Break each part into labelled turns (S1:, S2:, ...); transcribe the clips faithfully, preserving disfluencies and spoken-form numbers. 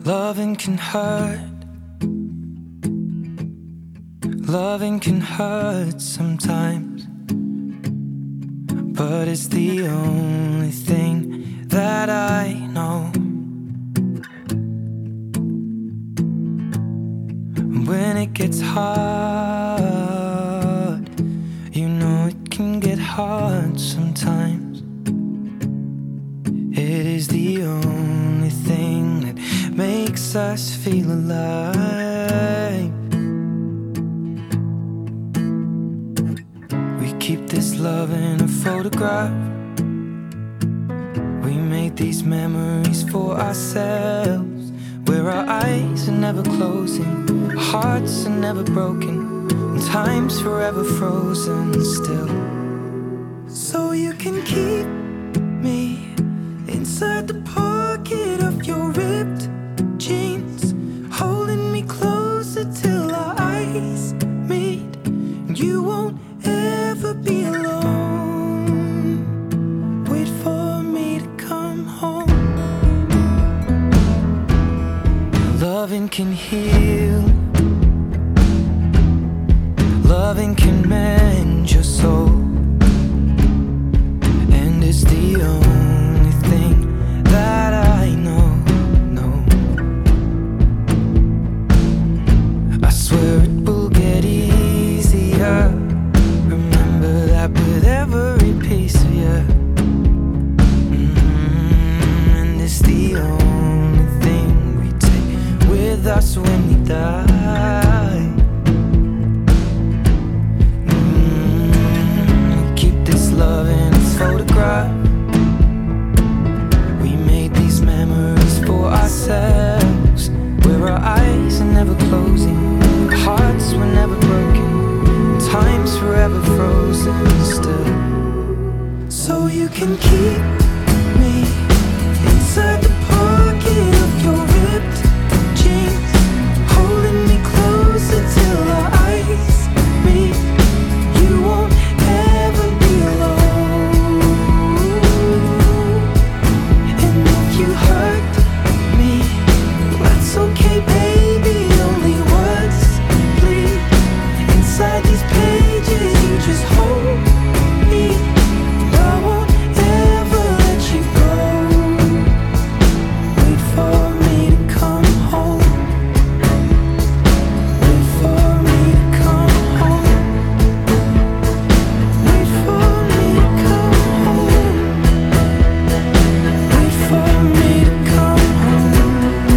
S1: Loving can hurt. Loving can hurt sometimes, but it's the only thing that I know. When it gets hard, you know it can get hard sometimes. It is the only thing that makes us feel alive. We keep this love in a photograph. We made these memories for ourselves, where our eyes are never closing, our hearts are never broken, and time's forever frozen still. So you can keep me inside the pocket of your ripped jeans, holding me closer till our eyes meet, and you won't ever be alone. Wait for me to come home. Loving can heal. Loving can mend your soul, and it's the only thing that I know, no. I swear it will get easier. Remember that with every piece of you. Mm-hmm. And it's the only thing we take with us when we die. Mm-hmm. We keep this love in a photograph. Memories for ourselves, where our eyes are never closing, our hearts were never broken, time's forever frozen still. So you can keep me inside the pocket of your ripped jeans, holding me closer till our eyes meet. You won't ever be alone. You hurt me, that's okay, baby. Only words bleed inside these pages. You just hold me. I won't ever let you go. Wait for me to come home. Wait for me to come home. Wait for me to come home. Wait for me to come home.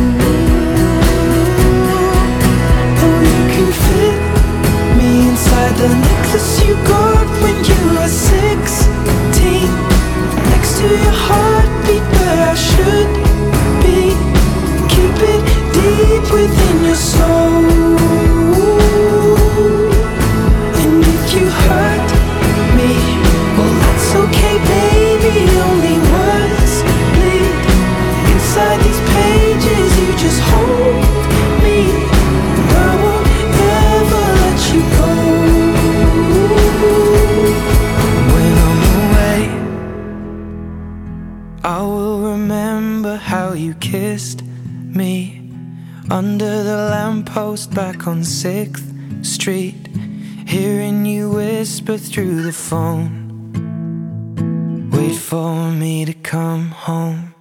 S1: Oh, you can fit me inside the necklace you got when you were sixteen, next to your heartbeat where I should be. Keep it deep within your soul. And if you hurt me, well, that's okay, baby. Only words bleed inside these pages. You just hold me. I won't ever let you go. When I'm away, I will remember how you kissed me under the lamppost back on sixth street, hearing you whisper through the phone. Wait for me to come home.